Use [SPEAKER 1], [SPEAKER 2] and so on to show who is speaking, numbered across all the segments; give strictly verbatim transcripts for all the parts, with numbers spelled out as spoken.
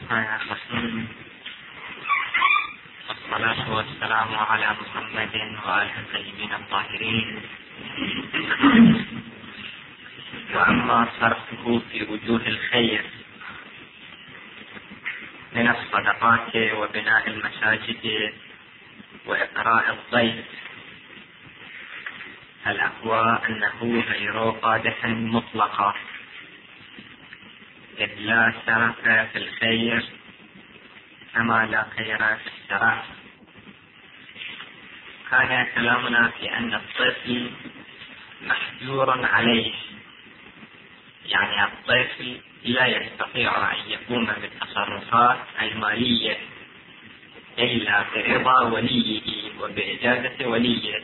[SPEAKER 1] والصلاة والسلام على محمد وآله الطيبين الطاهرين. وأما صرفه في وجوه الخير من الصدقات وبناء المساجد وإقراء الضيف، الأقوى أنه غير قادح مطلقا، إذ لا سرف في الخير كما لا خير في السرف. كان كلامنا في أن الطفل محجور عليه، يعني الطفل لا يستطيع أن يقوم بالتصرفات المالية إلا برضا وليه وبإجازة وليه.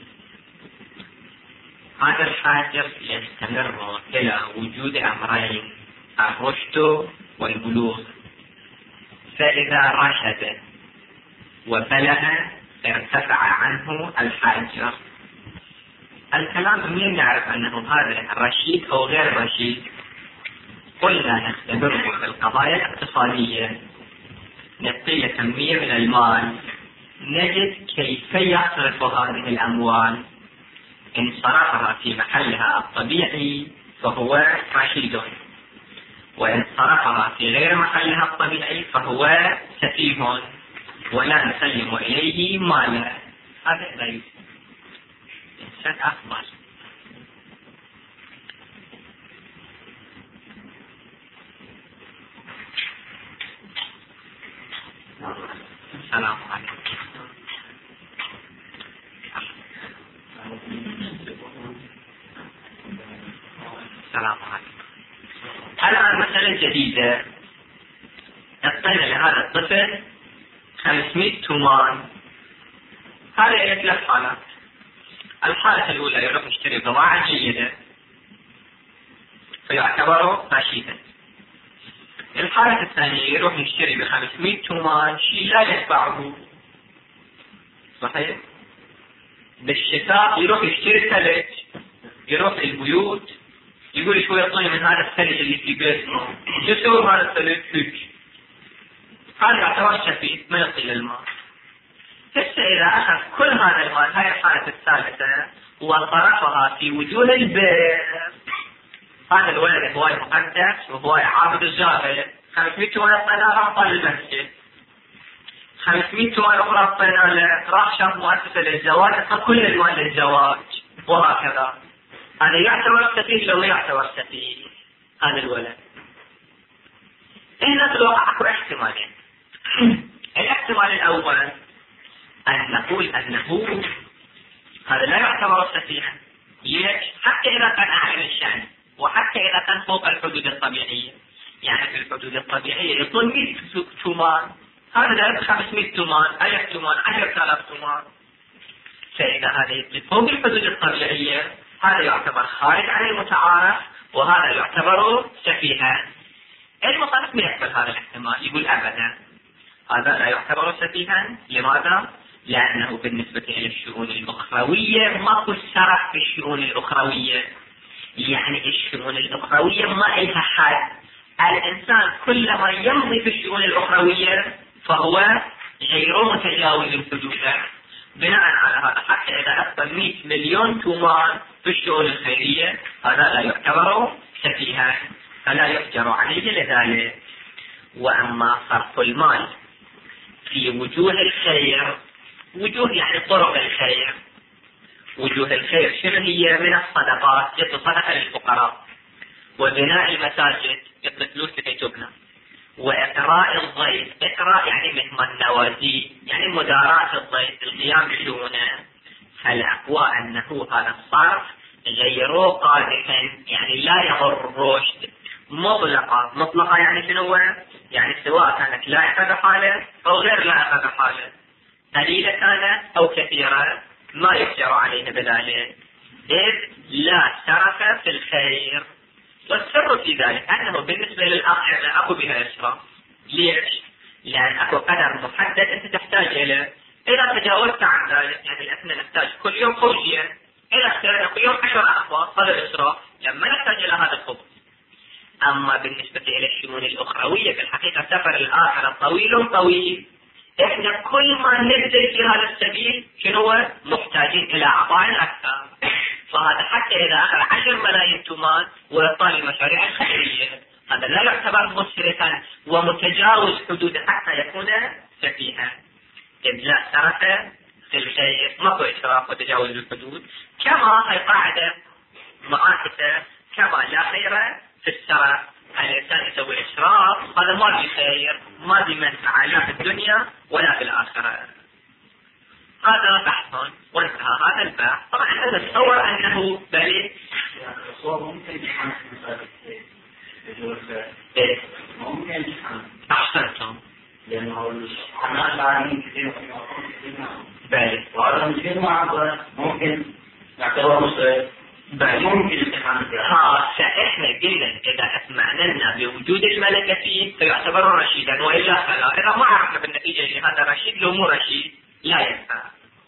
[SPEAKER 1] هذا الحاجر يستمر إلى وجود أمرين: الرشد والبلوغ. فإذا رشد وبلغ ارتفع عنه الحاجر. الكلام منين نعرف أنه هذا رشيد أو غير رشيد؟ قلنا نختبره في القضايا الاقتصادية، نعطيه كمية من المال، نجد كيف يصرف هذه الأموال. إن صرفها في محلها الطبيعي فهو رشيد، وإن صرفها في غير محلها الطبيعي فهو سفيه ولا نسلم إليه مالا. هذا لا يوجد. إنسان أفضل. السلام عليكم. السلام عليكم. الآن مسألة جديدة، اعطينا لهذا الطفل خمسمائة تومان. هذا ثلاث حالات. الحالة الأولى يروح يشتري بضاعة جيدة فيعتبر رشيدا. الحالة الثانية يروح يشتري بخمسمائة تومان شيء لا يتبعه، صحيح؟ بالشتاء يروح يشتري ثلج، يروح البيوت يقول شوي يعطوني من هذا الثلج اللي في بيتنا، يسوي هذا الثلج ثلج. هذا يعتبر سفيه ما يعطي للمال. هسه إذا أخذ كل هذا المال، هاي الحالة الثالثة، وصرفها في وجوه البيت، هذا الولد هواي مقدس وهواي عابد الزاهد. خمسمائة تومان أعطيناه راح طال المسجد، خمسمائة تومان أخرى أعطيناه له راح شاف مؤسسة للزواج، أعطى كل المال للزواج، وهكذا. هذا يعتبر سفيه لو يعتبر سفيه هذا الولد. هنا في الواقع أكو احتمالين. الاحتمال الأول أن نقول أنه هذا لا يعتبر سفيها. ليش؟ حتى إذا كان أعلى الشأن، وحتى إذا كان فوق الحدود الطبيعية. يعني في الحدود الطبيعية يكون مئة تومان، هذا لا خمسمائة تومان، ألف تومان، عشرة آلاف تومان. فإذا هذا يكون فوق الحدود الطبيعية هذا يعتبر خارج عن المتعارف، وهذا يعتبر سفيها. المصنف ما يقبل هذا الاحتمال، يقول أبدا هذا لا يعتبر سفيها. لماذا؟ لأنه بالنسبة إلى الشؤون الأخروية ماكو سرف في الشؤون الأخروية. يعني الشؤون الأخروية ما لها حد. الإنسان كلما يمضي في الشؤون الأخروية فهو غير متجاوز الحدود. بناء على هذا حتى إذا أخذ مئة مليون تومان في الشؤون الخيرية هذا لا يعتبر سفيها، فلا يؤجر عليه لذلك. وأما صرف المال في وجوه الخير، وجوه يعني طرق الخير. وجوه الخير شنو هي؟ من الصدقات، يعطي صدقة للفقراء، وبناء المساجد يعطي فلوس لكي تبنى، وإقراء الضيف. إقراء يعني مثل النوازي، يعني مداراة الضيف، القيام بشؤونه. فالأقوى أنه هذا الصرف غير قادحا، يعني لا يضر الرشد. مطلقة. مطلقة يعني شنو؟ يعني سواء كانت لائقة بحاله أو غير لائقة بحاله، قليلة كانت أو كثيرة، ما يؤجر عليه بذلك، إذ لا سرف في الخير. والسر في ذلك أنه بالنسبة للأطعمة أكو بها إسراف. ليش؟ لأن أكو قدر محدد أنت تحتاج إليه. إذا تجاوزت عن ذلك، يعني إحنا نحتاج كل يوم خوشية، إذا اشترينا كل يوم عشر أخبار، هذا إسراف. لما نحتاج إلى هذا الخبز أما بالنسبة إلى الشؤون الأخروية في الحقيقة سفر الآخرة طويل طويل. إحنا كل ما نبذل في هذا السبيل شنو محتاجين إلى عطاء أكثر. فهذا حتى إذا أخذ عشر ملايين تومان ويطال المشاريع الخيرية هذا لا يعتبر مسرفا ومتجاوز حدود حتى يكون سفيها. إذ لا سرف في الخير، ماكو إسراف وتجاوز الحدود، كما هي قاعدة معاكسة كما لا خير في السرف. الإنسان يسوي إسراف هذا ما في خير، ما في منفعة لا في الدنيا ولا في الآخرة. هذا بحث وانتهى هذا البحث. طبعا أنا أتصور أنه بل
[SPEAKER 2] ممكن ممكن
[SPEAKER 1] أحسنتم
[SPEAKER 2] لأنه الحماس العالمين كثير
[SPEAKER 1] بل
[SPEAKER 2] وهذا مثير معبر ممكن نعتبر مصير
[SPEAKER 1] بل
[SPEAKER 2] ممكن الامتحان
[SPEAKER 1] ها فإحنا قلنا إذا أسمعنا بوجود الملكة فيه فيعتبر رشيدا، وإلا فلا. إذا ما عرفنا بالنتيجة هذا رشيد لو مو رشيد لا ينفع.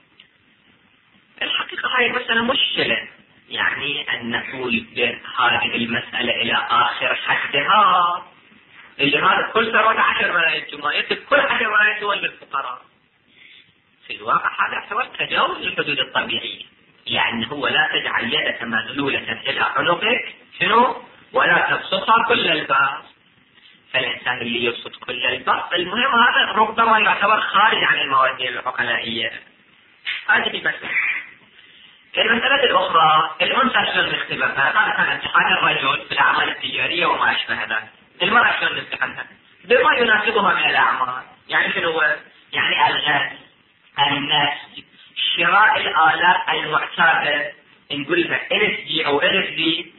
[SPEAKER 1] الحقيقة هاي المسألة مشكلة، يعني أن نقول بهذه المسألة إلى آخر حدها اللي هذا كل ثروة عشر ملايين تومان يكتب كل عشر ملايين تومان للفقراء. في الواقع هذا يعتبر تجاوز الحدود الطبيعية، يعني هو لا تجعل يدك مغلولة إلى عنقك شنو ولا تبسطها كل البسط. فالإنسان اللي يبسط كل البسط المهم هذا ربما يعتبر خارج عن الموازين العقلائية. هذه مسألة. المسألة الأخرى الأنثى شلون نختبرها؟ هذا كان امتحان الرجل في الأعمال التجارية وما أشبه ذلك. المرأة شلون نمتحنها؟ بما يناسبها من الأعمال. يعني شنو؟ يعني الغاز، النسج، شراء الآلات المعتادة نقول لها إل إس جي أو إل إس دي.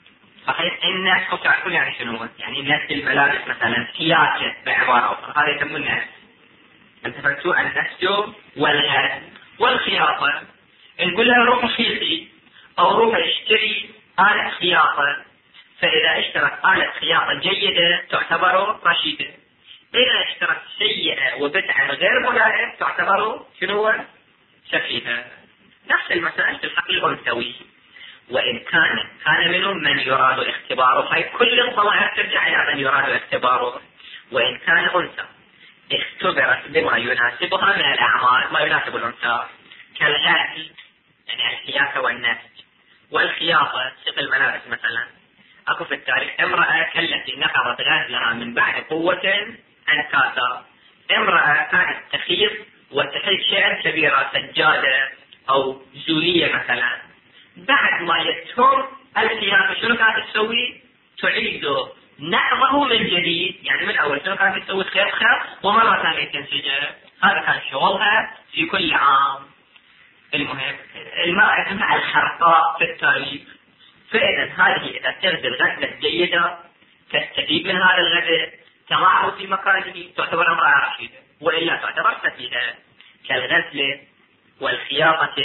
[SPEAKER 1] صحيح النسج تعرفون يعني شنو؟ يعني نسج الملابس مثلا كياكة بعبارة أخرى، هذا يسمونه النسج. انتبهتوا؟ النسج والغاز والخياطة نقول لها روح خيطي أو روح اشتري آلة خياطة. فإذا اشترت آلة خياطة جيدة تعتبر رشيدة، إذا اشترت سيئة وبسعر غير ملائم تعتبر شنو؟ سفيهة. نفس المسائل في الحقل الأنثوي، وإن كان كان منهم من يراد اختباره. هاي كل الضمائر ترجع إلى من يراد اختباره. وإن كان أنثى اختبرت بما يناسبها من الأعمال ما يناسب الأنثى كالغسل يعني الحياكة والنسج والخياطة سق الملابس مثلا. أكو في التاريخ امرأة التي نقضت غزلها من بعد قوة أنكاسا. امرأة كانت تخيط وتحيط شيئا كبيرة سجادة أو زولية مثلا. بعد ما يتم الخياطة شنو كانت تسوي؟ تعيد نقضه من جديد، يعني من أول شنو كانت تسوي؟ خيط خيط ومرة ثانية تنسجه. هذا كان شغلها في كل عام. المهم المرأة تفعل الخرقاء في التاريخ. فإذا هذه إذا تغزل غزلة جيدة تستفيد من هذا الغزل تضعه في مكانه تعتبر امرأة رشيدة، وإلا تعتبر سفيهة. كالغزل والخياطة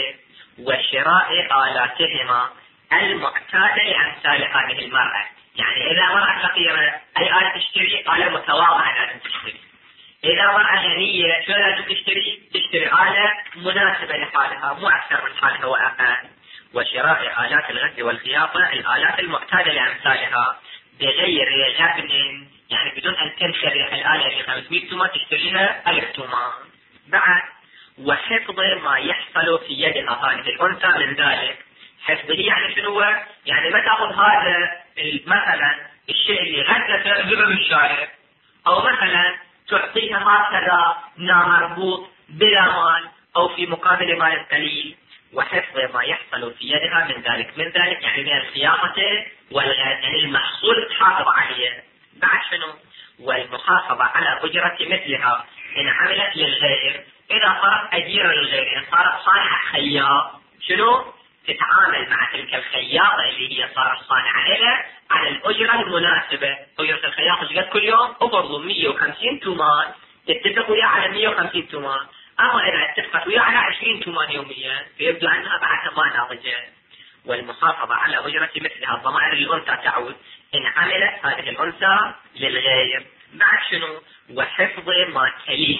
[SPEAKER 1] وشراء آلاتهما المعتادة لأمثال هذه المرأة. يعني إذا مرأة فقيرة أي آلة تشتري؟ آلة متواضعة لازم تشتري. إذا مرأة غنية شو لازم تشتري؟ تشتري آلة مناسبة لحالها مو أكثر من حالها وأقل. وشراء آلات الغزل والخياطة الآلات المعتادة لأمثالها بغير غبن، يعني بدون أن تنشري الآلة اللي خمسمائة تومان تشتريها ألف تومان. بعد وحفظ ما يحصل في يدها هذه الأنثى من ذلك. حفظه يعني شنو؟ يعني ما تأخذ هذا مثلا الشيء اللي غزلته جبه من الشارع، أو مثلا تعطيها هكذا مربوط بلا مال أو في مقابل مال قليل. وحفظ ما يحصل في يدها من ذلك. من ذلك يعني من الخياطة والغزل، يعني المحصول تحافظ عليه. بعد شنو؟ والمحافظة على أجرة مثلها إن عملت للغير. إذا صارت أجيرة للغير، إن صارت صانعة خياط شنو؟ تتعامل مع تلك الخياطة اللي هي صارت صانعة لها على الأجرة المناسبة. أجرة الخياطة جت كل يوم أفرضوا مئة وخمسين تومان، تتفق وياه على مئة وخمسين تومان. أما إذا اتفقت وياه على عشرين تومان يوميا فيبدو أنها بعدها ما ناضجة. والمحافظة على أجرة مثلها الضمائر الأنثى تعود إن عملت هذه الأنثى للغير. بعد شنو؟ وحفظ ما تليه.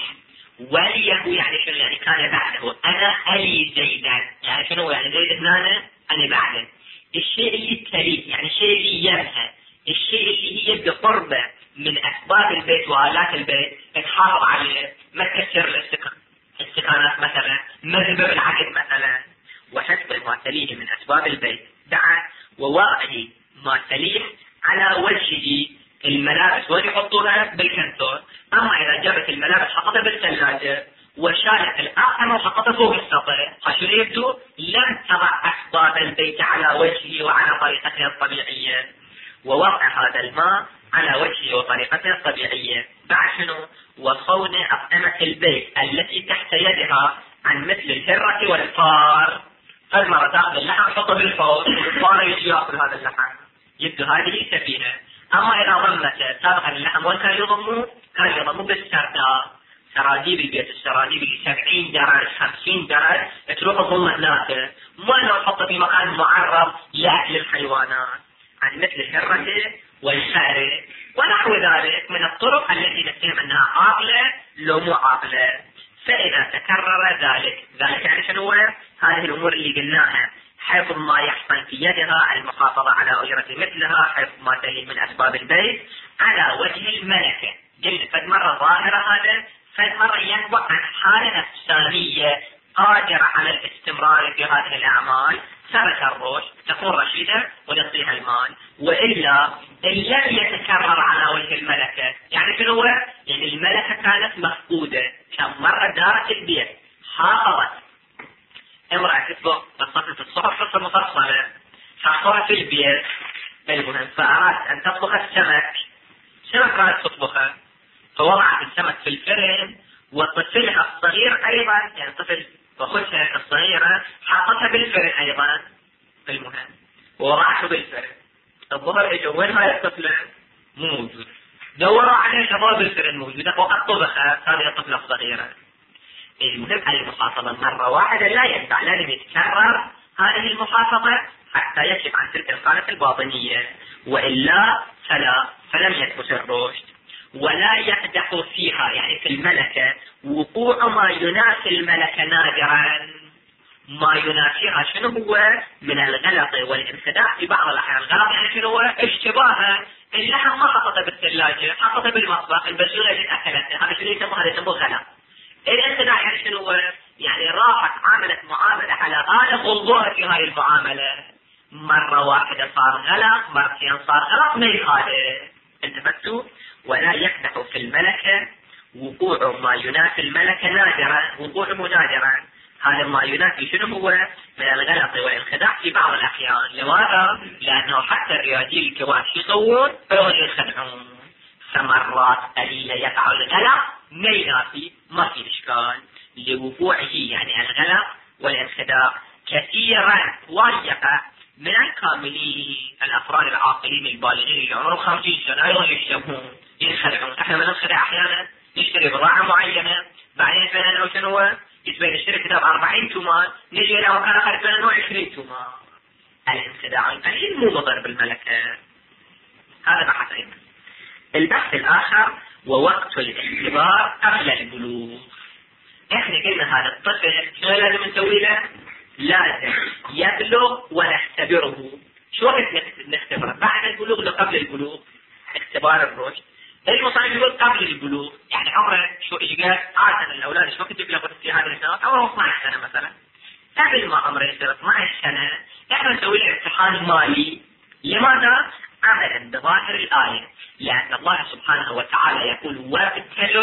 [SPEAKER 1] وليه يعني شنو؟ يعني كان بعده. أنا ألي زيدا، يعني شنو؟ يعني زيد هنا أنا بعده. الشيء اللي تليه يعني الشيء اللي يمها، الشيء اللي يبدو قربه من أسباب البيت وآلات البيت، تحافظ عليه، ما تكسر السكانات مثلا، ما تذبح العقد مثلا، وحفظ ما تليه من أسباب البيت دعا ووضع ما تليه على وجهه. الملابس وين يحطونها؟ بالكنتور. أما إذا جابت الملابس حطتها بالثلاجة وشالت الأطعمة وحطتها فوق السطح، عشان يبدو لم تضع أسباب البيت على وجهه وعلى طريقته الطبيعية، ووضع هذا الماء على وجهه وطريقته الطبيعية. بعد شنو؟ وصون أطعمة البيت التي تحت يدها عن مثل الهرة والفار. فالمرة تأخذ اللحم تحطه بالحوض والفار يجي يأخذ هذا اللحم، يبدو هذه سفينة. أما إذا ضمته سابقا اللحم وين كان يضمه؟ كان يضمه بالسرداب، سراديب البيت، السراديب اللي سبعين درج خمسين درج تروح تضم هناك، ما لو تحطه في مكان معرض لأكل الحيوانات، عن مثل الهرة والفأر ونحو ذلك من الطرق التي نتهم أنها عاقلة لو مو عاقلة. فإذا تكرر ذلك، ذلك يعني شنو؟ هذه الأمور اللي قلناها: حفظ ما يحصل في يدها، المحافظة على أجرة مثلها، حفظ ما تلي من أسباب البيت على وجه الملكة. قلنا فد مرة ظاهرة هذا، فد مرة ينبع عن حالة نفسانية قادرة على الاستمرار في هذه الأعمال. ثبت الرشد، تكون رشيدة ونعطيها المال. وإلا إن لم يتكرر على وجه الملكة، يعني شنو؟ يعني الملكة كانت مفقودة، كم مرة دارت البيت، حافظت امرأة تطبخ تصفت الصحف قصة مفصلة، حطوها في البيت، المهم فأرادت أن تطبخ السمك، سمك رادت تطبخه، فوضعت السمك في الفرن، وطفلها الصغير أيضا، يعني طفل وخشها الصغيرة حطتها بالفرن أيضا، المهم ووضعته بالفرن. الظهر اجوا وين هاي الطفلة؟ مو موجود، دوروا عليه شباب بالفرن موجودة، وقد طبخها هذه الطفلة الصغيرة. المهم المحافظة مرة واحدة لا ينفع، لازم يتكرر هذه المحافظة حتى يكشف عن تلك الخانة الباطنية، وإلا فلا فلم يثبت الرشد. ولا يقدح فيها، يعني في الملكة، وقوع ما ينافي الملكة نادرا. ما ينافيها شنو هو؟ من الغلط والانخداع في بعض الأحيان. الغلط يعني شنو هو؟ اشتباها، اللحم ما حطته بالثلاجة، حطته بالمطبخ، البزولة اللي أكلته، هذا شنو يسموه؟ هذا يسموه غلط. الانخداع يعني شنو هو؟ يعني راحت عملت معاملة على غالب وضوء في هاي المعاملة، مرة واحدة صار غلط، مرتين صار غلط، ما يخالف. انتبهتوا؟ ولا يقدح في الملكة وقوع ما ينافي الملكة نادرا، وقوع نادرا. هذا ما ينافي شنو هو؟ من الغلط والانخداع في بعض الأحيان. لماذا؟ لأنه حتى الرياضيين الكبار شو يسوون؟ يخدعون. فمرات قليلة يقع الغلط، ما ينافي، ما في إشكال لوقوعه، يعني الغلط والانخداع كثيرا ويقع من الكاملين، الأفراد العاقلين البالغين اللي عمرهم خمسين سنة أيضا يشتبهون، ينخدعون. احنا من ننخدع أحيانا، نشتري بضاعة معينة، بعدين فينا نوع شنو؟ يتبين نشتري كتاب أربعين تومان، نجي إلى مكان آخر فينا نوع عشرين تومان. الانخداع القليل مو مضر بالملكة. هذا بحث أيضا. البحث الآخر ووقت الاختبار قبل البلوغ. احنا قلنا هذا الطفل شو لازم نسوي له؟ لازم يبلغ ونختبره. شو وقت نختبره؟ بعد البلوغ لو قبل البلوغ؟ اختبار الرشد. المصنف يقول قبل البلوغ، يعني عمره شو يقال عادة الأولاد شو وقت يبلغ في هذه السنوات؟ عمره اثني عشر سنة مثلا. قبل ما عمره يصير اثني عشر سنة احنا نسوي له امتحان مالي. لماذا؟ عملا بظاهر الآية، لأن الله سبحانه وتعالى يقول: وابتلوا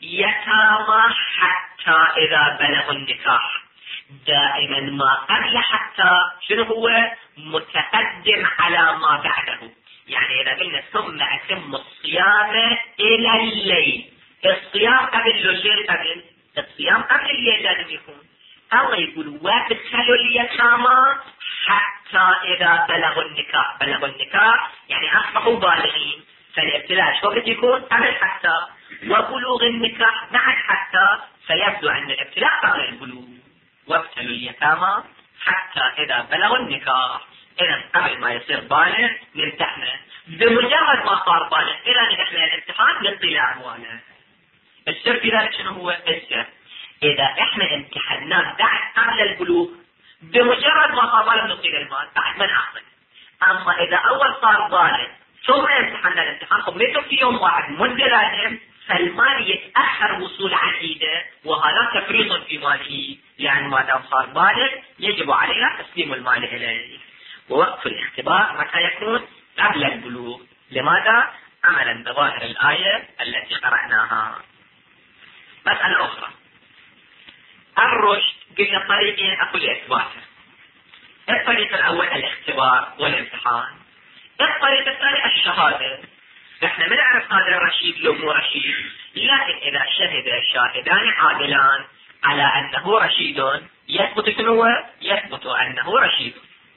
[SPEAKER 1] اليتامى حتى إذا بلغوا النكاح. دائما ما قبل حتى شنو هو؟ متقدم على ما بعده. يعني إذا قلنا ثم أتم الصيام إلى الليل، الصيام قبل الليل، قبل الصيام قبل الليل لازم يكون. الله يقول: وابتلوا اليتامى حتى إذا بلغوا النكاح. بلغوا النكاح يعني أصبحوا بالغين، فالابتلاء شو وقت يكون؟ قبل حتى. وبلوغ النكاح بعد حتى، فيبدو أن الابتلاء قبل البلوغ. وابتلوا اليتامى حتى إذا بلغوا النكاح. إذا قبل ما يصير بالغ نمتحنه، بمجرد ما صار بالغ إلى نحن الامتحان نطلع أمواله. السر في ذلك شنو هو؟ السر إذا إحنا امتحناه بعد قبل البلوغ، بمجرد ما صار بالغ نطلع المال بعد ما نعطي. أما إذا أول صار بالغ ثم يمتحن الامتحان قبلته في يوم واحد منذ لازم، فالمال يتأخر وصول عقيدة، وهذا تفريط في ماله، يعني ما دام صار بالغ يجب علينا تسليم المال إليه. ووقف الاختبار متى يكون؟ قبل البلوغ. لماذا؟ عملا بظاهر الآية التي قرأناها. مسألة أخرى، الرشد قلنا طريقين أقول إثباته. الطريق الأول الاختبار والامتحان، الطريق الثاني الشهادة. نحن ما نعرف هذا الرشيد لو مو رشيد، لكن إذا شهد شاهدان عادلان على أنه رشيد يثبت شنو؟ يثبت أنه رشيد.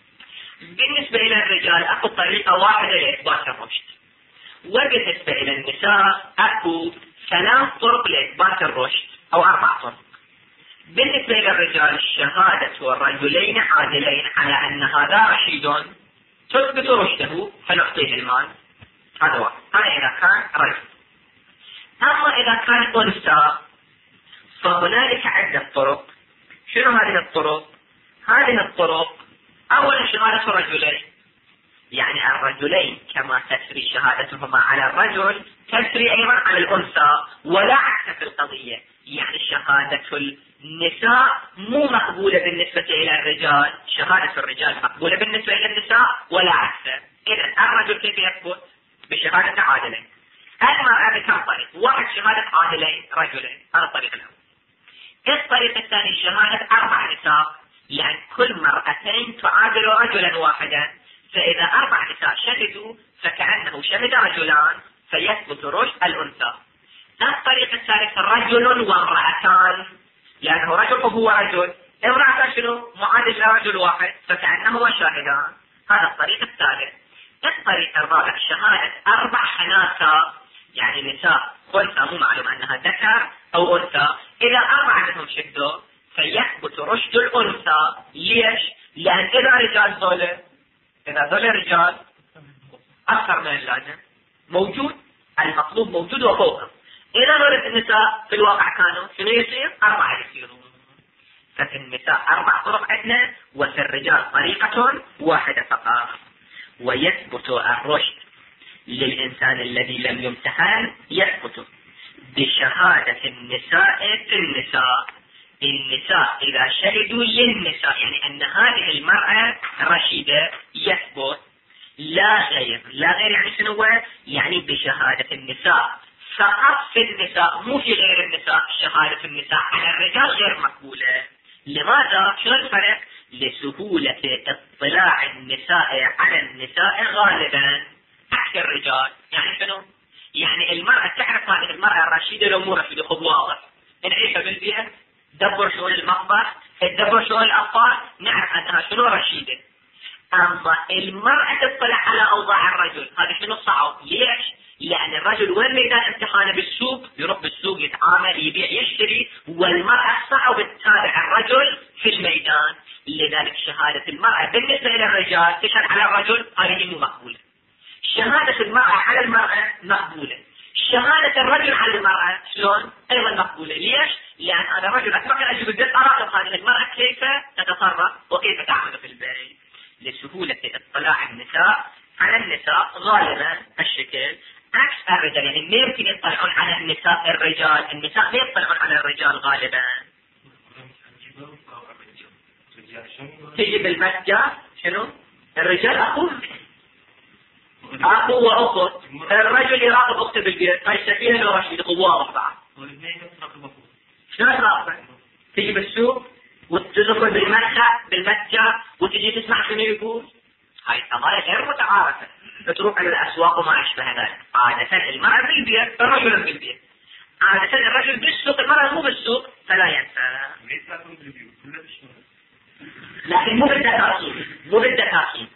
[SPEAKER 1] بالنسبة إلى الرجال أكو طريقة واحدة لإثبات الرشد، وبالنسبة إلى النساء أكو ثلاث طرق لإثبات الرشد أو أربع طرق. بالنسبة إلى الرجال شهادة الرجلين عادلين على أن هذا رشيد تثبت رشده فنعطيه المال، هذا واحد، هذا إذا كان رجل. أما إذا كان أنثى فهنالك عدة طرق. شنو هذه الطرق؟ هذه الطرق أولا شهادة الرجلين، يعني الرجلين كما تسري شهادتهما على الرجل تسري أيضا على الأنثى، ولا عكس في القضية. يعني شهادة النساء مو مقبولة بالنسبة إلى الرجال، شهادة الرجال مقبولة بالنسبة إلى النساء ولا عكس. إذن الرجل كيف يثبت؟ بشهادة عادلين. المرأة بكم طريق؟ واحد شهادة عادلين رجلين، هذا الطريق الأول. الطريق الثاني شهادة أربع نساء، يعني كل مرأتين تعادل رجلا واحدا، فإذا أربع نساء شهدوا فكأنه شهد رجلان فيثبت رشد الأنثى. الطريق الثالث رجل وامرأتان، لأنه رجل وهو رجل، امرأة شنو؟ معادل لرجل واحد فكأنهما شاهدان، هذا الطريق الثالث. الطريق الرابع شهادة أربع خناثة، يعني نساء خنثى مو معلوم أنها ذكر أو أنثى، إذا أربعة منهم شهدوا فيثبت رشد الأنثى. ليش؟ لأن إذا رجال ذولا، إذا ذولا رجال أكثر من اللازم موجود، المطلوب موجود وفوقه، إذا ذولا النساء في الواقع كانوا شنو يصير؟ أربعة يصيرون. ففي النساء أربع طرق عندنا، وفي الرجال طريقة واحدة فقط. ويثبت الرشد للإنسان الذي لم يمتحن يثبت بشهادة النساء في النساء. النساء إذا شهدوا للنساء يعني أن هذه المرأة رشيدة يثبت، لا غير. لا غير يعني شنو؟ يعني بشهادة النساء فقط في النساء، مو في غير النساء. شهادة النساء على الرجال غير مقبولة. لماذا؟ شو الفرق؟ لسهولة اطلاع النساء على النساء غالبا عكس الرجال. يعني شنو؟ يعني المرأة تعرف هذه المرأة الرشيدة لو مو رشيدة، خذ واضح، نعيشها بالبيئة، دبر شؤون المطبخ، تدبر شؤون الأطفال، نعرف أنها شنو رشيدة. أما المرأة تطلع على أوضاع الرجل هذا شنو صعب. ليش؟ لأن الرجل وين ميدان امتحانه؟ بالسوق، يروح بالسوق يتعامل يبيع يشتري، والمرأة صعب تتابع الرجل في الميدان. لذلك شهادة المرأة بالنسبة إلى الرجال تشهد على الرجل هذه مو مقبولة. شهادة المرأة على المرأة مقبولة. شهادة الرجل على المرأة شلون؟ أيضا مقبولة. ليش؟ لأن هذا الرجل أتبقى أن أجيب البيت أراقب هذه المرأة كيف تتصرف وكيف تعمل في البيت. لسهولة اطلاع النساء على النساء غالبا الشكل عكس الرجال. يعني ما يمكن يطلعون على النساء الرجال، النساء ما يطلعون على الرجال غالبا. تجي بالمتجر شنو؟ الرجال أخوه أخو وأخت، الرجل يراقب أخته بالبيت، هاي سفينة لو رشيد قوة بعض. شنو تراقبه؟ تجي بالسوق وتدخل بالمتجر بالمتجر وتجي تسمع شنو يقول. هاي قضايا غير متعارفة. تروح على الأسواق وما أشبه ذلك. عادة المرأة بالبيت، الرجل بالبيت. عادة الرجل بالسوق، المرأة مو بالسوق، فلا ينفع. لكن مو بالدكاكين، مو بالدكاكين.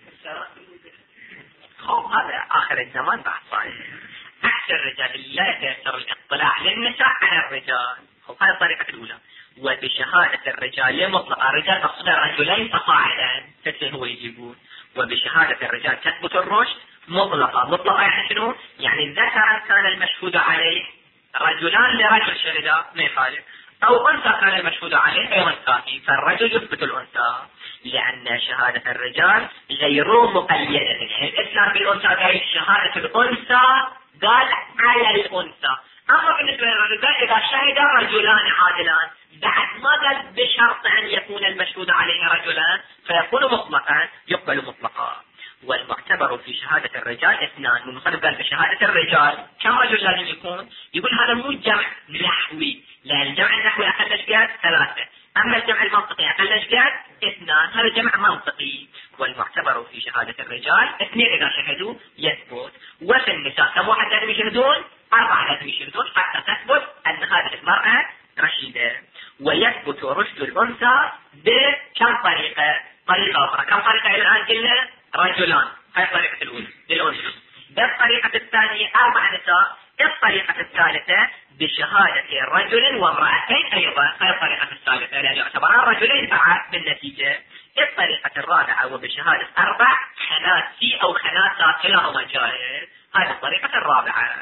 [SPEAKER 1] خب هذا آخر الزمان بعد صحيح. عكس الرجال لا يتيسر الاطلاع للنساء على الرجال. خب هذه الطريقة الأولى. وبشهادة الرجال مطلقة، الرجال مقصود رجلين فصاعدا تسلم هو يجيبون. وبشهادة الرجال تثبت الرشد مطلقة. مطلقة يعني شنو؟ يعني ذكر كان المشهود عليه رجلان لرجل شهدا ما يخالف، أو أنثى كان المشهود عليه أيضا كافي، فالرجل يثبت الأنثى. لأن شهادة الرجال غير مقيدة. يعني الإسلام بالأنثى قال شهادة الأنثى قال على الأنثى. أما بالنسبة للرجال إذا شهد رجلان عادلان بعد ما قال بشرط أن يكون المشهود عليه رجلان فيكون مطلقا يقبل مطلقا. والمعتبر في شهادة الرجال اثنان. المصنف قال بشهادة الرجال كم رجل لازم يكون؟ يقول هذا مو جمع نحوي، لأن الجمع النحوي أقل قد ثلاثة، أما الجمع المنطقي أقل قد اثنان، هذا جمع منطقي. والمعتبر في شهادة الرجال اثنين إذا شهدوا يثبت. وفي النساء كم واحد لازم يشهدون؟ أربعة لازم يشهدون حتى تثبت أن هذه المرأة رشيدة. ويثبت رشد الأنثى بكم طريقة؟ طريقة أخرى. كم طريقة الآن قلنا؟ رجلان، هاي الطريقة الأولى للأنثى. بالطريقة الثانية أربع نساء. الطريقة الثالثة بشهادة رجل وامرأتين أيضا، هاي الطريقة الثالثة لأن يعتبران رجلين بعد بالنتيجة. الطريقة الرابعة وبشهادة أربع خناتي أو خناتات كلاهما جائز، هذه الطريقة الرابعة.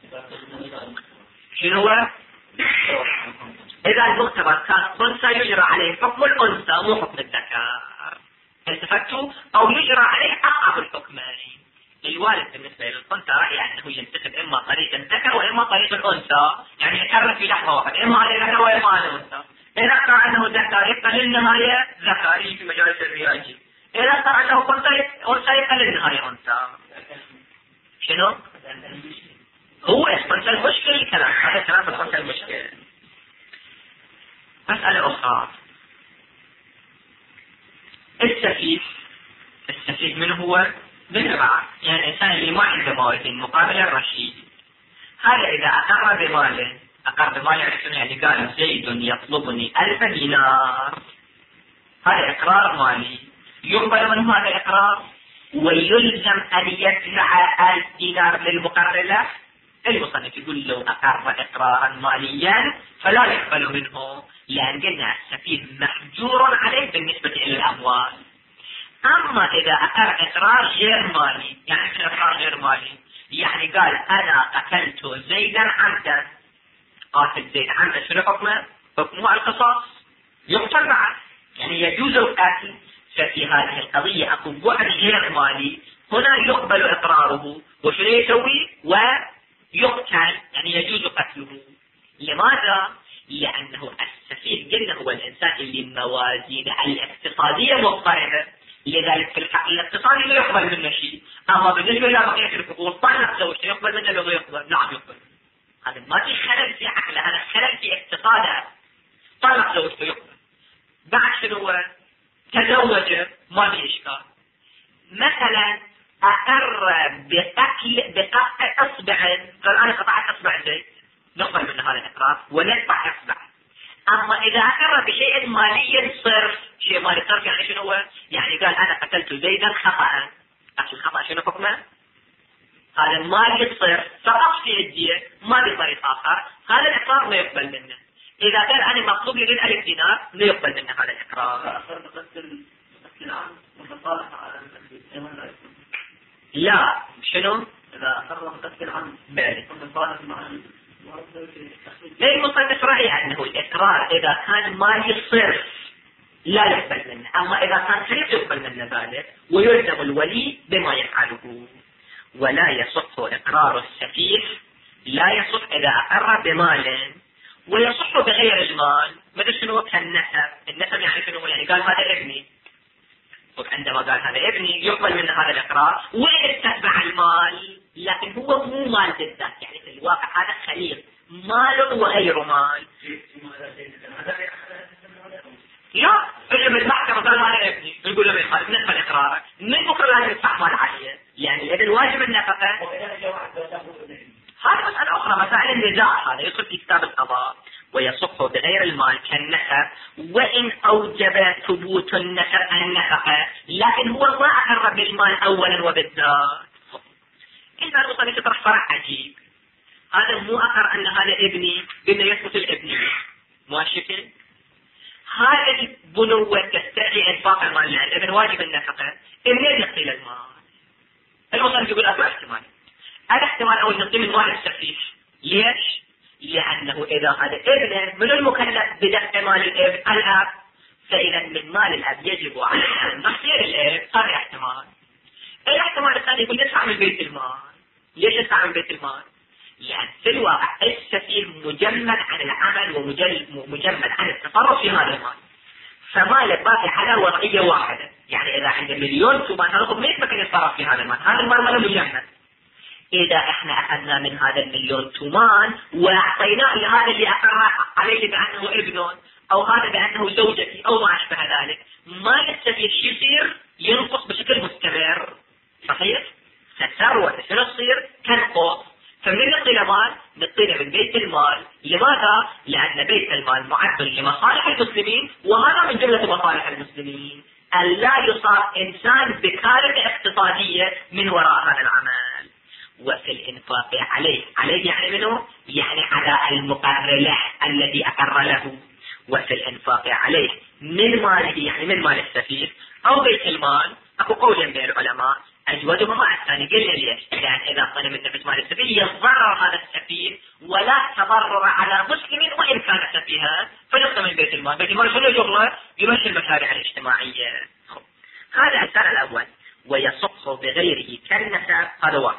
[SPEAKER 1] شنو هو؟ إذا المختبر كان أنثى يجرى عليه حكم الأنثى مو حكم الذكر، التفتوا أو يجرى عليه أصعب الحكمين. الوالد بالنسبة للأنثى رأي أنه ينتخب إما طريق الذكر وإما طريق الأنثى، يعني يتحرك في لحظة واحدة إما على ذكر وإما على أنثى. إذا قرأ أنه ذكر يبقى للنهاية ذكري في مجالس الرياجي، إذا قرأ أنه أنثى يبقى للنهاية أنثى. شنو؟ هو أنثى المشكلة الكلام، هذا كلام الأنثى المشكلة. مسألة أخرى، السفيه. السفيه من هو؟ بالربع، يعني الإنسان اللي ما عنده موازين مقابل الرشيد. هذا إذا أقر بمال، أقر بمال يعني قال زيد يطلبني ألف دينار، هذا إقرار مالي يقبل منه هذا الإقرار ويلزم أن يدفع ألف دينار للمقرر له. المصنف يقول لو أقر إقرارا ماليا فلا يقبل منه، لأن قلنا السفيه محجور عليه بالنسبة إلى الأموال. أما إذا أقر إقرار غير مالي، يعني شنو إقرار غير مالي؟ يعني قال أنا قتلت زيدا عمدا، قاتل زيد عمدا، شنو حكمه؟ حكمه القصاص، يقتل معه، يعني يجوز القتل. ففي هذه القضية أكو بعد غير مالي، هنا يقبل إقراره وشنو يسوي؟ ويقتل، يعني يجوز قتله. لماذا؟ لأنه السفيه قلنا هو الإنسان اللي موازين الاقتصادية مضطربة، لذلك في الحق الاقتصادي لا يقبل منه شيء. أما بالنسبة لبقية الحقوق طلق زوجته يقبل منه لو يقبل؟ نعم يقبل. هذا ما في خلل في عقله، هذا خلل في اقتصاده. طلق زوجته يقبل. بعد شنو؟ تزوج ما في إشكال. مثلا أقر بقتل بقطع أصبع، قال أنا قطعت أصبع زيد، نقبل من هذا الإقرار وندفع أصبع. أما إذا أقر بشيء مالي صرف، شيء مالي صرف يعني شنو هو؟ يعني قال أنا قتلت زيدا خطأ، أصل الخطأ شنو حكمه؟ هذا مالي صرف سقط في الدية ما بطريق آخر، هذا الإقرار ما يقبل منه. إذا قال أنا مطلوب لي ألف دينار لا يقبل منه هذا الإقرار. لا شنو؟
[SPEAKER 2] إذا أقر مقتل عن
[SPEAKER 1] بالي
[SPEAKER 2] لا
[SPEAKER 1] المصنف رأي أنه الإقرار إذا كان مالي صرف لا يقبل منه، أما إذا كان صرف يقبل منه ذلك ويلزم الولي بما يفعله. ولا يصح إقرار السفيه، لا يصح إذا أقر بمال، ويصح بغير المال. مثل شنو؟ كالنسب. النسب يعني شنو؟ يعني قال هذا ابني، وعندما قال هذا ابني يقبل منه هذا الإقرار وإن استتبع المال، لكن هو مو مال بالذات، يعني في الواقع هذا خليط مال وغير مال. لا اللي بالمحكمة قال هذا ابني نقول له من خالف نقبل إقرارك، من بكرة لازم يدفع مال عليه، يعني الابن واجب النفقة. هذه مسألة أخرى، مسائل النزاع، هذا يدخل في كتاب القضاء. ويصح بغير المال كالنسب وإن أوجب ثبوت النسب النفقة، لكن هو ما أقر بالمال أولا وبالذات. إذا المصنف يطرح فرع عجيب، هذا مو أقر أن هذا ابني بأنه يثبت الابني ماشي، هذا البنوة تستدعي إنفاق المال لها، الابن واجب النفقة، منين يقتل المال؟ المصنف يقول أكو احتمال. هذا احتمال أول نقيم المال السفيه. ليش؟ لأنه إذا هذا ابنه من المكلف بدفع مال الابن الأب، فإذا من مال الأب يجب علينا أن نصير الأب. هذا احتمال. الاحتمال الثاني يقول يدفع من بيت المال. ليش يدفع من بيت المال؟ لأن في الواقع السفيه مجمد عن العمل ومجمد عن التصرف في هذا المال، فماله باقي على وضعية واحدة. يعني إذا عنده مليون تومان هنقول ما يمكن يتصرف في هذا المال، هذا المال ماله مجمد. إذا إحنا أخذنا من هذا المليون تومان وأعطيناه لهذا اللي أقر عليه بأنه ابنه أو هذا بأنه زوجتي أو ما أشبه ذلك، مال السفيه شو يصير؟ ينقص بشكل مستمر. صحيح؟ فالثروة شنو تصير؟ تنقص. فمن نعطي مال؟ نعطيه من بيت المال. لماذا؟ لأن بيت المال معد لمصالح المسلمين، وهذا من جملة مصالح المسلمين أن لا يصاب إنسان بكارثة اقتصادية من وراء هذا العمل. وفي الإنفاق عليه، عليه يعني منه؟ يعني على المقر له الذي أقر له. وفي الإنفاق عليه من ماله يعني من مال السفيه أو بيت المال. أكو قول بين العلماء أجودهما مع الثاني. قلنا ليش؟ لأن إذا طلب من نفس مال السفيه يضرر هذا السفيه ولا تضرر على مسلم وإن كان سفيها، فنقسم من بيت المال. بيت المال شنو شغله؟ يمشي المشاريع الاجتماعية. هذا السؤال الأول. ويصح بغيره كالنسب، هذا واحد.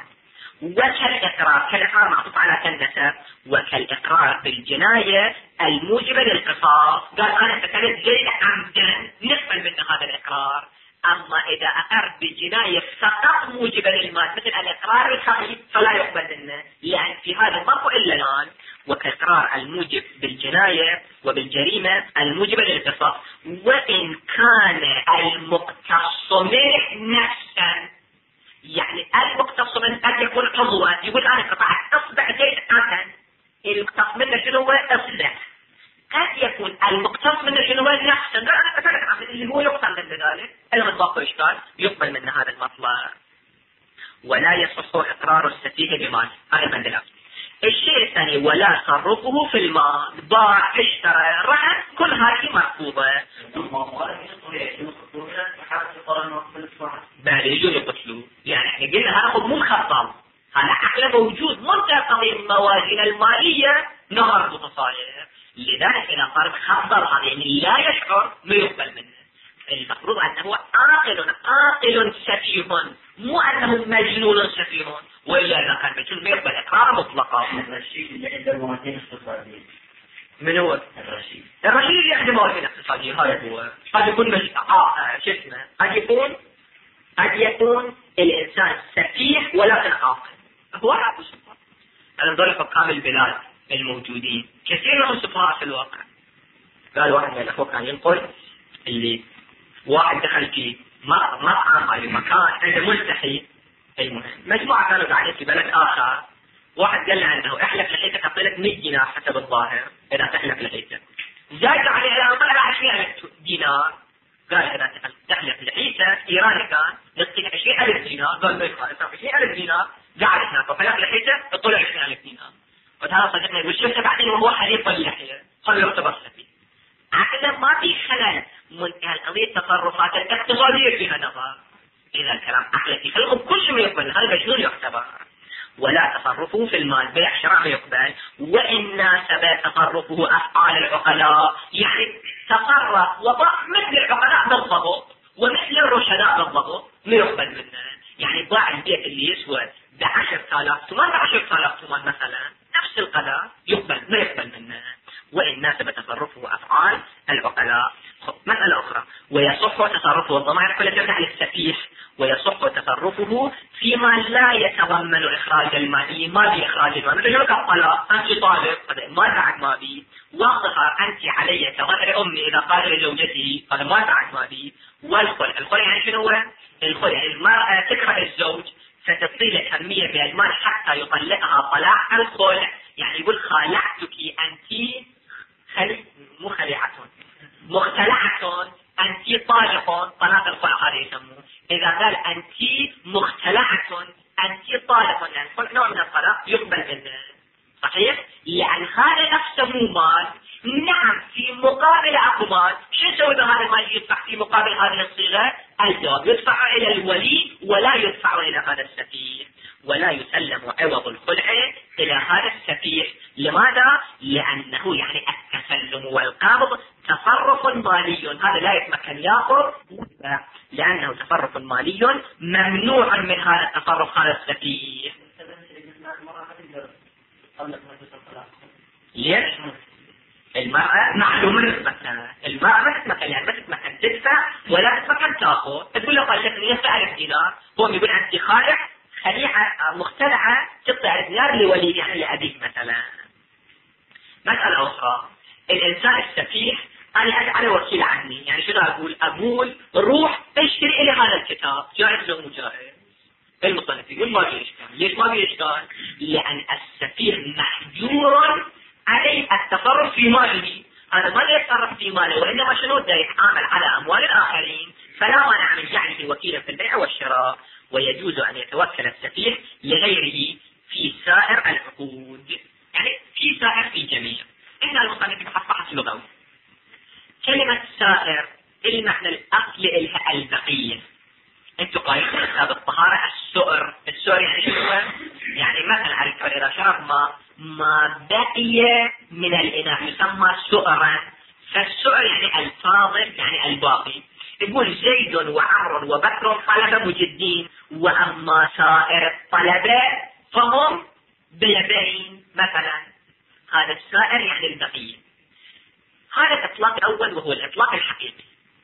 [SPEAKER 1] وكالإقرار، كالإقرار معطوف على كالنسب. وكالإقرار بالجناية الموجبة للقصاص. قال أنا ارتكبت جريمة عمدا نقبل من هذا الإقرار. أما إذا أقر بجناية فقط موجبة للمال مثل الإقرار الخفي فلا يقبل منه، لأن في هذا ما إلا الآن. وكالإقرار الموجب بالجناية وبالجريمة الموجبة للقصاص وإن كان المقتص منه نفسا. يعني المقتص منه قد يكون عضوا، يقول أنا قطعت أصبع زيد قتل، المقتص منه شنو هو؟ أصبع. قد يكون المقتص منه شنو هو؟ نفسا. لا أنا قتلت عمل اللي هو يقتل من ذلك أيضا باقي إشكال، يقبل من هذا المطلب. ولا يصح إقرار السفيه بمال. هذا المندلات. الشيء الثاني ولا تصرفه في المال. باع، اشترى، رهن، كل هذه مرفوضة. بل يجوز يقتلوا. يعني احنا قلنا هذا مو مخطط، هذا عقل موجود منتقضي الموازين المالية نهر متصاير. لذلك إذا صار خطر هذا يعني لا يشعر ما يقبل منه. المفروض أنه عاقل عاقل سفيه، مو أنه مجنون سفيه، وإلا إذا كان مجنون ما يقبل إقرار مطلقا.
[SPEAKER 2] الرشيد اللي عنده موازين اقتصادية
[SPEAKER 1] من هو؟
[SPEAKER 2] الرشيد.
[SPEAKER 1] الرشيد يخدم موازين اقتصادية. هذا هو. قد يكون مش آه شو اسمه؟ قد يكون قد يكون الإنسان سفيه ولكن عاقل. هو عاقل. أنا نظر حكام البلاد الموجودين كثير من السفهاء في الواقع. قال واحد من الأخوة كان ينقل اللي واحد دخل في مطعم أو مكان عنده ملتحي، المهم مجموعة كانوا قاعدين في بلد آخر. واحد قال له عنده احلق لحيتك أعطيك مئة دينار حسب الظاهر إذا تحلق لحيتك. زاد عليه الآن طلع عشرين ألف دينار. قال إذا تحلق لحيتك إيراني كان نعطيك عشرين ألف دينار. قال ما يخالف عشرين ألف دينار. قاعد هناك وحلق لحيتك تطلع عشرين ألف دينار. وهذا صدقني وشفته بعدين وهو حليق اللحية خلوا يعتبر سفيه. عقله ما في خلل من القضية التصرفات الاقتصادية فيها نظر. إذا الكلام عقلتي فالغب كل شيء يقبل، هذا مجنون يعتبر. ولا تصرفه في المال بيع شراء يقبل. وإن ناسب تصرفه أفعال العقلاء، يعني تصرف وضع مثل العقلاء بالضبط ومثل الرشداء بالضبط ما يقبل منه. يعني ضاع البيت اللي يسوى بعشر آلاف تومان بعشر آلاف تومان مثلا نفس القدر يقبل ما يقبل منه. وإن ناسب تصرفه أفعال العقلاء. مسألة أخرى. ويصح تصرفه الضمائر كلها ترجع للسفيه. ويصح تصرفه فيما لا يتضمن إخراج المال. ما في إخراج المال. مثل شبك الطلاق، أنت طالب ما بعد ما بي. والظهر أنت علي كظهر أمي إذا قال لزوجته هذا ما بعد ما بي. والخلع، الخلع يعني شنو هو؟ الخلع المرأة تكره الزوج فتبطيل الأهمية بالمال حتى يطلقها طلاق الخلع. يعني يقول خالعتك أنت خلي مو خليعة مختلعة أنت طالق. طلاق الخلع هذا يسموه. إذا قال أنت مختلعة أنت طالق يعني كل نوع من الطلاق يقبل منه. صحيح؟ يعني هذا نفسه مو مال. نعم في مقابل أكو مال. شو يسوي بهذا المال يدفع في مقابل هذه الصيغة؟ الجواب يدفع إلى الولي ولا يدفع إلى هذا السفيه. ولا يسلم عوض الخلع إلى هذا السفيه. لماذا؟ لأنه يعني التسلم والقبض تصرف مالي، هذا لا يتمكن يأخذ لأنه تصرف مالي ممنوع من هذا التصرف هذا السفيه. ليش؟ المرأة معلومة نسبتها، المرأة ما تتمكن، يعني ما تتمكن تدفع ولا تتمكن تأخذ. تقول له قال لك مئة ألف دينار، هو يقول عندي خالع خليعة مختلعة تقطع ألف دينار لولي، يعني لأبيه مثلا. مسألة أخرى، الإنسان السفيه أنا أجعله وكيل عني، يعني شنو أقول؟ أقول روح اشتري لي هذا الكتاب، جائز لو مجائز؟ المصنف يقول ما في إشكال. ليش ما في إشكال؟ لأن السفيه محجور عليه التصرف في ماله، هذا ما يتصرف في ماله، وإنما شنو دا يتعامل على أموال الآخرين، فلا مانع من جعله وكيلا في البيع والشراء. ويجوز أن يتوكل السفيه لغيره في سائر العقود، يعني في سائر في جميع. إن المصنف يتفحص لغوي كلمة سائر المعنى الأصلي إلها البقية. انتوا قايلين في كتاب الطهارة السؤر، السؤر يعني شو هو؟ يعني مثلا على الكل إذا شرب ما ما بقي من الإناء يسمى سؤرا، فالسؤر يعني الفاضل يعني الباقي. يقول زيد وعمر وبكر طلبة مجدين، وأما سائر الطلبة فهم بلبين مثلا. هذا السائر يعني البقية. هذا الإطلاق الأول وهو الإطلاق الحقيقي.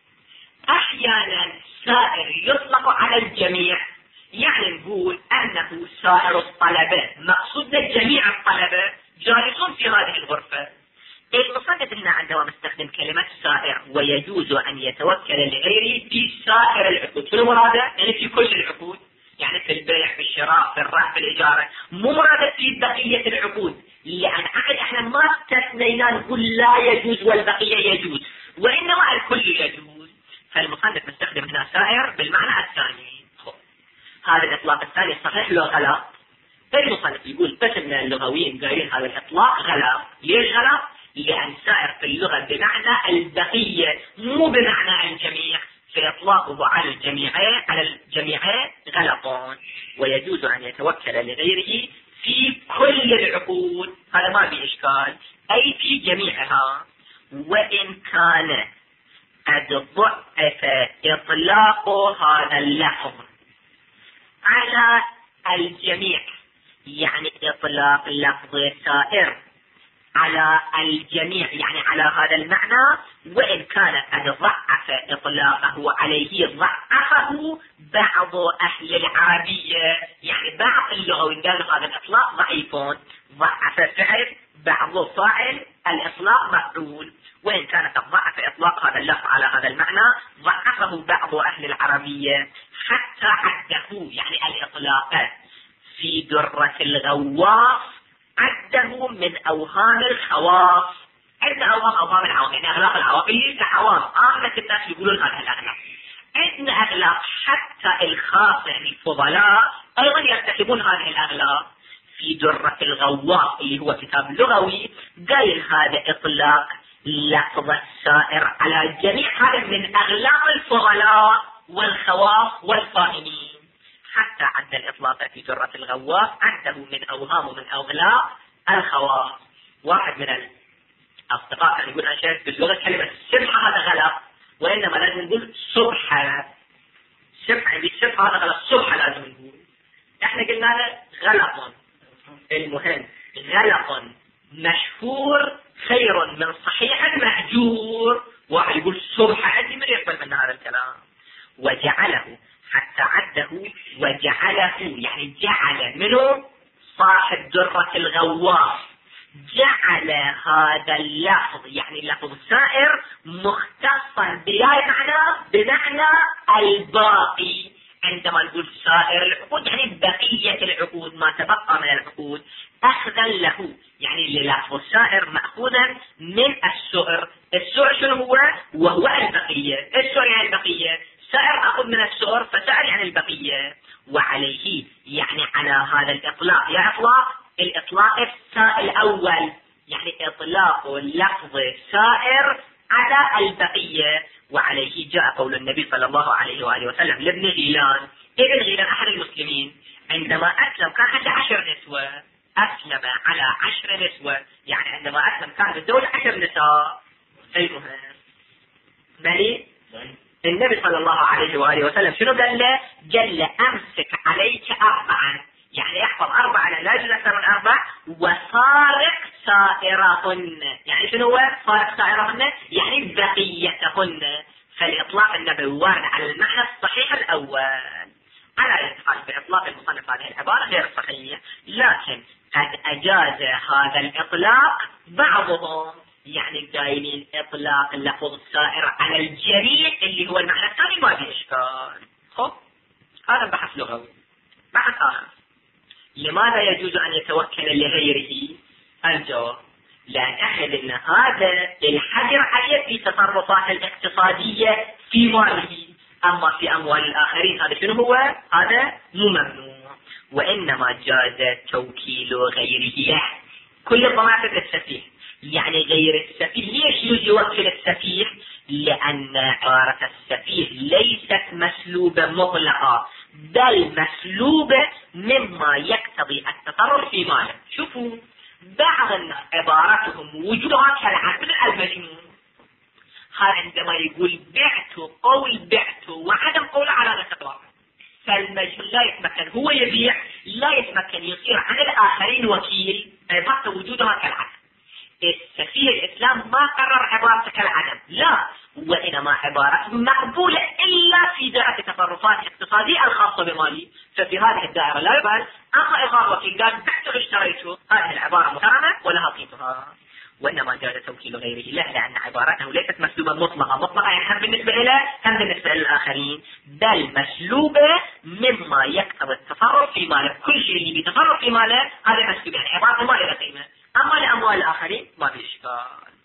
[SPEAKER 1] أحيانا سائر يطلق على الجميع، يعني نقول أنه سائر الطلبة مقصودنا جميع الطلبة جالسون في هذه الغرفة. المصنف هنا عندما نستخدم كلمة سائر ويجوز أن يتوكل لغيره في سائر العقود، شنو مراده؟ يعني في كل العقود، يعني في البيع في الشراء في الرهن في الإجارة، مو مراده في بقية العقود، لأن عقد احنا ما استثنينا نقول لا يجوز والبقية يجوز، وإنما الكل يجوز. فالمصنف مستخدم هنا سائر بالمعنى الثاني. هذا الإطلاق الثاني صحيح له غلط. المصنف يقول قسم من اللغويين قايلين هذا الإطلاق غلط. ليش غلط؟ لأن سائر في اللغة بمعنى البقية مو بمعنى الجميع، فإطلاقه على الجميع على الجميع غلط. ويجوز أن يتوكل لغيره في كل العقود، هذا ما في إشكال، أي في جميعها. وإن كان قد ضعف إطلاق هذا اللفظ على الجميع، يعني إطلاق لفظ سائر على الجميع يعني على هذا المعنى، وإن كان قد ضعف إطلاقه عليه ضعفه بعض أهل العربية، يعني بعض اللغويين قالوا هذا الإطلاق ضعيفون، ضعف فعل بعض فاعل الإطلاق مفعول. وإن كان قد ضعف إطلاق هذا اللفظ على هذا المعنى ضعفه بعض أهل العربية حتى عده، يعني الإطلاق في درة الغواص عده من أوهام الخواص. عندنا أوهام أوهام العوام، يعني أغلاق العوام اللي كعوام عامة الناس يقولون هذا الأغلاق. عندنا أغلاق حتى الخاص يعني الفضلاء أيضا يرتكبون هذه الأغلاق. في درة الغواص اللي هو كتاب لغوي قايل هذا إطلاق لفظ السائر على الجميع، هذا من أغلاق الفضلاء والخواص والفاهمين. حتى عند الإطلاق في درة الغواص عنده من أوهام ومن أغلاق الخواص. واحد من الأصدقاء كان يقول أنا شايف باللغة كلمة السبحة هذا غلط، وإنما لازم نقول سبحة. سبحة بالسبحة هذا غلط، سبحة لازم نقول. احنا قلنا له غلط. المهم غلط مشهور خير من صحيح مهجور. واحد يقول سبحة أنت من يقبل من هذا الكلام. وجعله حتى عده وجعله، يعني جعل منه صاحب درة الغواص، جعل هذا اللفظ يعني لفظ سائر مختصا بأي معنى؟ بمعنى الباقي. عندما نقول سائر العقود يعني بقية العقود ما تبقى من العقود، أخذا له يعني للفظ السائر مأخوذا من السؤر. السؤر شنو هو؟ وهو البقية. السؤر يعني البقية، سائر أخذ من السؤر، فسائر يعني البقية. وعليه يعني على هذا الإطلاق، يا إطلاق الإطلاق الأول يعني إطلاق لفظ سائر على البقية. وعليه جاء قول النبي صلى الله عليه وآله وسلم لابن غيلان. ابن غيلان أحد المسلمين عندما أسلم كان عنده عشر نسوة، أسلم على عشر نسوة، يعني عندما أسلم كان بالدولة عشر نساء. المهم مليء. النبي صلى الله عليه وآله وسلم شنو قال له؟ قال له أمسك عليك أربعا، يعني يحفظ أربعة لا يجوز أكثر من أربع، وفارق سائرهن. يعني شنو هو فارق سائرهن؟ يعني بقيتهن. فالإطلاق النبوي وارد على المعنى الصحيح الأول. على الاتفاق بإطلاق المصنف هذه العبارة غير صحيح، لكن قد أجاز هذا الإطلاق بعضهم، يعني قايلين إطلاق اللفظ السائر على الجريء اللي هو المعنى الثاني ما في إشكال. خب هذا بحث لغوي. بحث آخر، لماذا يجوز أن يتوكل لغيره؟ الجواب، لأن أحد أن هذا الحجر عليه في تصرفات الاقتصادية في ماله، أما في أموال الآخرين هذا شنو هو؟ هذا مو ممنوع. وإنما جاز توكيل غيره كل الضمائر السفيه، يعني غير السفيه. ليش يجوز يوكل السفيه؟ لأن عبارة السفيه ليست مسلوبة مطلقة، بل مسلوبة مما يقتضي التصرف في ماله. شوفوا بعض الناس عباراتهم وجودها كالعبد المجنون، هذا عندما يقول بعت قول بعت وعدم قوله على الاستقرار، فالمجنون لا يتمكن، هو يبيع لا يتمكن يصير عن الآخرين وكيل، عبارته وجودها كالعدم. السفيه الإسلام ما قرر عبارته كالعدم، لا، وإنما عبارته مقبولة إلا في دائرة التصرفات الاقتصادية الخاصة بمالي، ففي هذه الدائرة لا يقبل. أما إظهار وكيل قال بعت اشتريته، هذه العبارة محرمة ولها قيمتها. وإنما جاز توكيل غيره له، لأن عبارته ليست مسلوبة مطلقة. مطلقة يعني هم بالنسبة إليه هم بالنسبة للآخرين، بل مسلوبة مما يقتضي التصرف في ماله. كل شيء اللي بيتصرف في ماله هذا مسلوب، يعني عبارته ما لها قيمة. أما لأموال الآخرين ما في إشكال.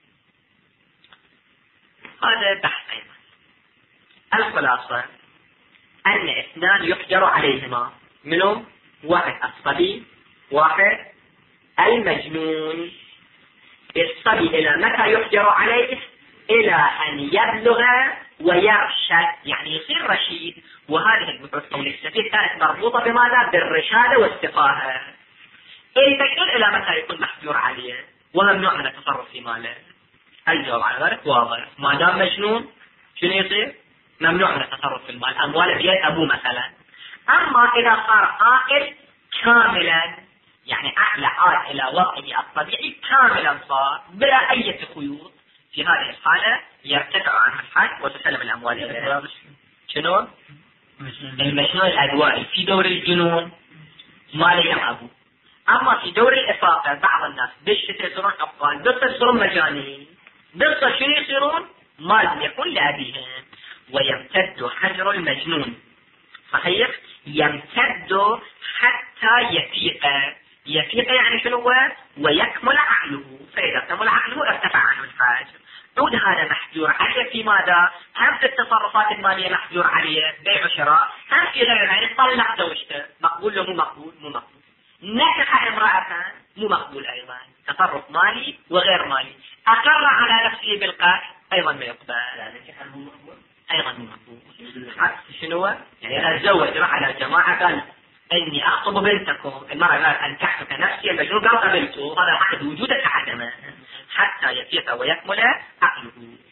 [SPEAKER 1] هذا بحث أيضا. الخلاصة أن اثنان يحجر عليهما، منهم واحد الصبي، واحد المجنون. الصبي إلى متى يحجر عليه؟ إلى أن يبلغ ويرشد، يعني يصير رشيد. وهذه البحوث قول السفيه كانت مربوطة بماذا؟ بالرشادة والسفاهة. المجنون إلى متى يكون محجور عليه وممنوع من التصرف في ماله؟ الجواب على ذلك واضح، ما دام مجنون شنو يصير؟ ممنوع من التصرف في المال، أمواله بيد أبوه مثلا. أما إذا صار عاقل كاملا، يعني عقل عاد إلى وضعه الطبيعي كاملا صار بلا أي خيوط، في هذه الحالة يرتفع عنه الحد وتسلم الأموال إليه. شنو؟ المجنون الأدوائي في دور الجنون ما لهم أبوه. أما في دور الإفاقة بعض الناس بالشتاء يصيرون أبطال، بالصيف يصيرون مجانين، بالصيف شنو يصيرون؟ مال يكون لأبيهم. ويمتد حجر المجنون، صحيح، يمتد حتى يفيق. يفيق يعني شنو هو؟ ويكمل عقله، فإذا كمل عقله ارتفع عنه الحاجر. عود هذا محجور عليه في ماذا؟ هم في التصرفات المالية محجور عليه، بيع وشراء، هم في غيرها، يعني طلق زوجته، مقبول له مو مقبول؟ مو مقبول. نكح امرأة مو مقبول أيضا، تصرف مالي وغير مالي. أقر على نفسه بالقتل أيضا ما يقبل، أيضا مو مقبول. شنو؟ يعني إذا تزوج راح على الجماعة قال إني أخطب بنتكم، المرأة قال أنكحتك نفسي، المجنون قال قبلته، هذا عقد وجودك عدمه حتى يفيق ويكمل عقله.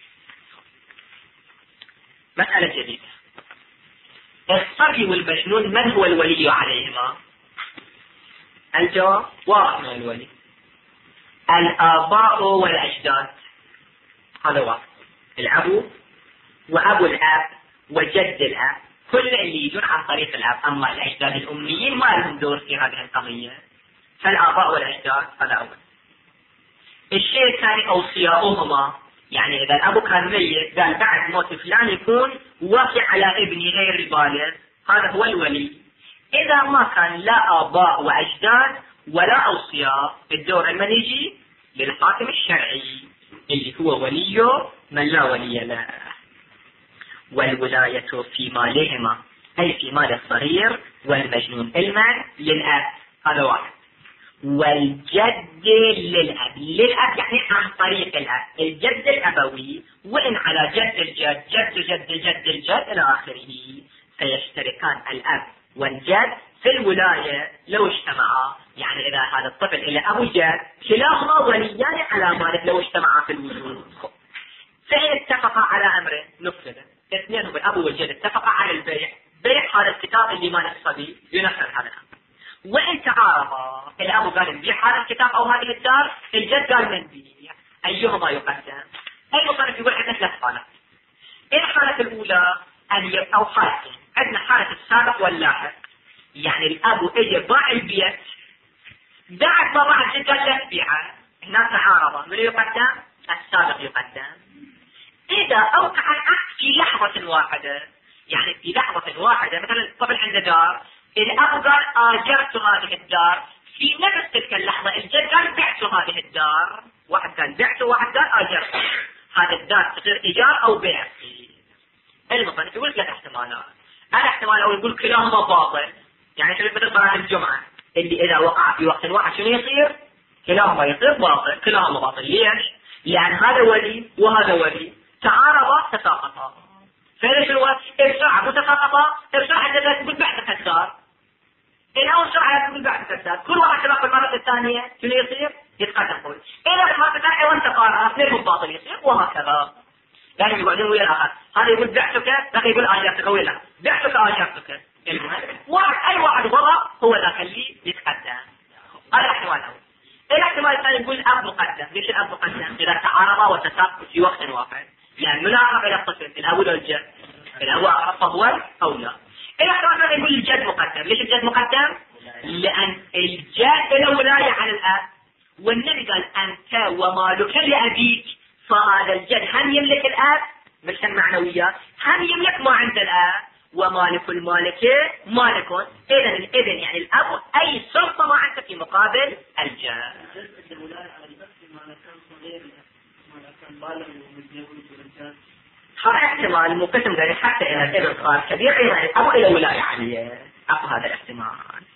[SPEAKER 1] مسألة جديدة، الصبي والمجنون من هو الولي عليهما؟ الجواب واضح من الولي، الآباء والأجداد. هذا واضح، الأب وأبو الأب وجد الأب، كل اللي يجون عن طريق الأب. أما الأجداد الأميين ما لهم دور في هذه القضية، فالآباء والأجداد هذا أول. الشيء الثاني أوصياؤهما، يعني إذا الأب كان ميت قال بعد موت فلان يكون وصي على ابني غير البالغ، هذا هو الولي. إذا ما كان لا آباء وأجداد ولا أوصياء، الدور من يجي؟ للحاكم الشرعي اللي هو ولي من لا ولي له. والولاية في مالهما، أي في مال الصغير والمجنون، المال للأب، هذا واحد. والجد للأب، للأب يعني عن طريق الأب، الجد الأبوي، وإن على جد الجد، جد جد جد الجد إلى آخره، فيشتركان الأب والجد في الولاية لو اجتمعا. يعني إذا هذا الطفل إلى أبو جد كلاهما وليان على مالك لو اجتمعا في الوجود. فإن اتفقا على أمر نفذ. اثنينهم الأب والجد اتفقا على البيع، بيع هذا الكتاب اللي مال الصبي ينفذ هذا الأمر. وإن تعارضا، الأب قال نبيع هذا الكتاب أو هذه الدار، الجد قال نبيع، أيهما يقدم؟ المصنف يقول عندنا ثلاث حالات. الحالة الأولى أن أو حالتين، عندنا حالة السابق واللاحق، يعني الأب اجى باع البيت، بعد ما باع الجد قال لا تبيعه، هنا تعارضا، من يقدم؟ السابق يقدم. إذا أوقع العقد في لحظة واحدة، يعني في لحظة واحدة، مثلا الطفل عنده دار، الأب قال آجرت هذه الدار، في نفس تلك اللحظة الجد قال بعت هذه الدار، واحد قال بعت وواحد قال آجرت، هذا الدار تصير إيجار أو بيع. المصنف يقول ثلاث احتمالات. الاحتمال الأول يقول كلاهما باطل، يعني شبه مثل صلاة الجمعة اللي إذا وقع في وقت واحد شنو يصير؟ كلاهما يصير باطل، كلاهما باطل. ليش؟ لأن هذا ولي وهذا ولي تعارضا تساقطا. فإذا شنو؟ ارجع متساقطا، ارجع عندك تقول بعد الدار، الأول شرعة تقول بعد الدار، كل واحد تبقى المرة الثانية شنو يصير؟ يتقدم قوي. إذا المرة الثانية وانت قارئ اثنين باطل يصير، وهكذا. لازم يقعدون ويا الآخر، هذا يقول بعتك، ذاك يقول آجرتك، ولا بعتك آجرتك. المهم واحد أي واحد وضع هو ذاك اللي يتقدم. هذا الاحتمال الأول. الاحتمال الثاني يقول الأب مقدم. ليش الأب مقدم؟ إذا تعارضا وتساقط في وقت واحد، يعني من أقرب إلى الطفل، الأب ولا الجد؟ الأب أقرب فهو أولى. الاحتمال الثاني يقول الجد مقدم. ليش الجد مقدم؟ لأن الجد له ولاية على الأب، والنبي قال أنت ومالك لأبيك، فهذا الجد هم يملك الأب مش المعنويات، هم يملك ما عند الأب، ومالك المالكة مالك. إذن الإذن يعني الأب أي سلطة ما عنده في مقابل الجد. هذا احتمال مقسم ذلك حتى إذا الابن صار كبير أيضا الأب إلى ولاية عليه، أقوى هذا الاحتمال.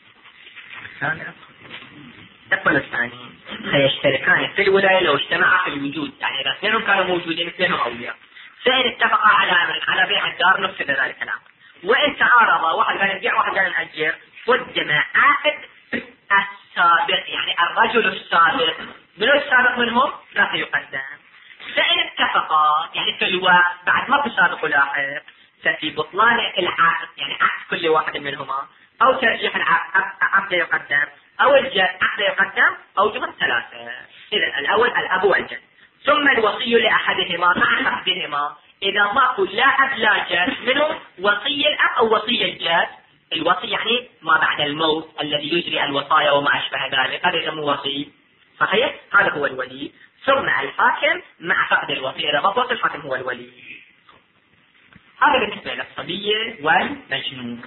[SPEAKER 1] الثاني الثاني فيشتركان في الولاية لو اجتمعا في الوجود، يعني إذا اثنين كانوا موجودين اثنين أولياء، فإن اتفقا على أمر على بيع الدار نفذ ذلك الأمر. وإن تعارضا، واحد قال نبيع واحد قال نأجر، قدم عقد السابق، يعني الرجل السابق، من السابق منهم لا يقدم. فإن اتفقا يعني في الوقت بعد ما في سابق ولاحق، ففي بطلان العقد، يعني عقد كل واحد منهما، أو ترجيح العقد عقد يقدم، أو الجد عقد يقدم، أو جمع ثلاثة. إذن الأول الأب والجد، ثم الوصي لأحدهما مع عقدهما. إذا ماكو لا أب لا جد، منه وصي الأب أو وصي الجد. الوصي يعني ما بعد الموت الذي يجري الوصايا وما أشبه ذلك، هذا يسموه وصي. صحيح؟ هذا هو الولي. ثم الحاكم مع فقد الوصي، إذا ما فقد الحاكم هو الولي. هذا بالنسبة للصبية والمجنون.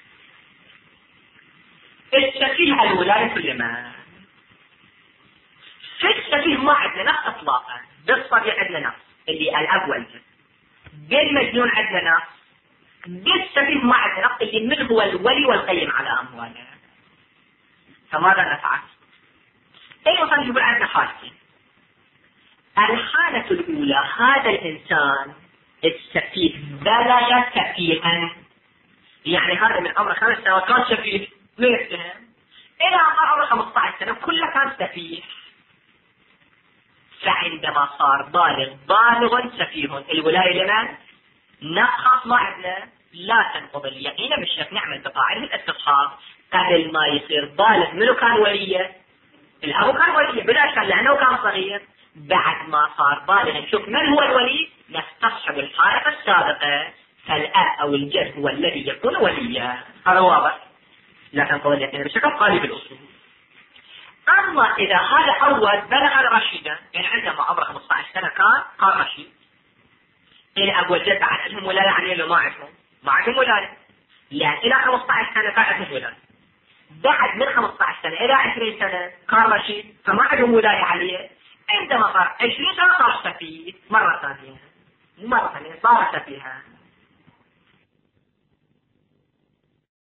[SPEAKER 1] السفيه الولاية كل ما في السفيه ما عندنا نفس اطلاقا، بالصبي عندنا نفس اللي الاب والجد، بالمجنون عندنا نفس، بالسفيه ما عندنا نفس اللي من هو الولي والقيم على امواله. فماذا نفعل؟ اي مثلا يقول عندنا حالتين. الحالة الاولى هذا الانسان السفيه بلغ سفيها، يعني هذا من عمره خمس سنوات كان سفيه لا يفتهم، إلى أن صار عمره خمسة عشر سنة كله كان سفيه. فعندما صار بالغ بالغ سفيه، الولاية لمن؟ نفحص ما عندنا لا تنقض اليقين بالشك، نعمل بقاعدة الاستصحاب. قبل ما يصير بالغ منو كان وليه؟ الأب كان وليه بلا شك لأنه كان صغير. بعد ما صار بالغ نشوف من هو الولي، نستصحب الحالة السابقة، فالأب أو الجد هو الذي يكون وليا. هذا واضح؟ لا تنقض اليقين بشكل قالب الأصول. أما إذا هذا أول بلغ رشيدا، يعني عندما عمره خمسة عشر سنة كان قال رشيد، إلى أبو الجد بعد عندهم ولاية عليه لو ما عندهم؟ ما عندهم ولاية، لأن إلى خمسة عشر سنة كان عندهم ولاية. بعد من خمسة عشر سنة إلى عشرين سنة كان رشيد، فما عندهم ولاية عليه. عندما صار عشرين سنة صار سفيه مرة ثانية، مرة ثانية صار سفيها.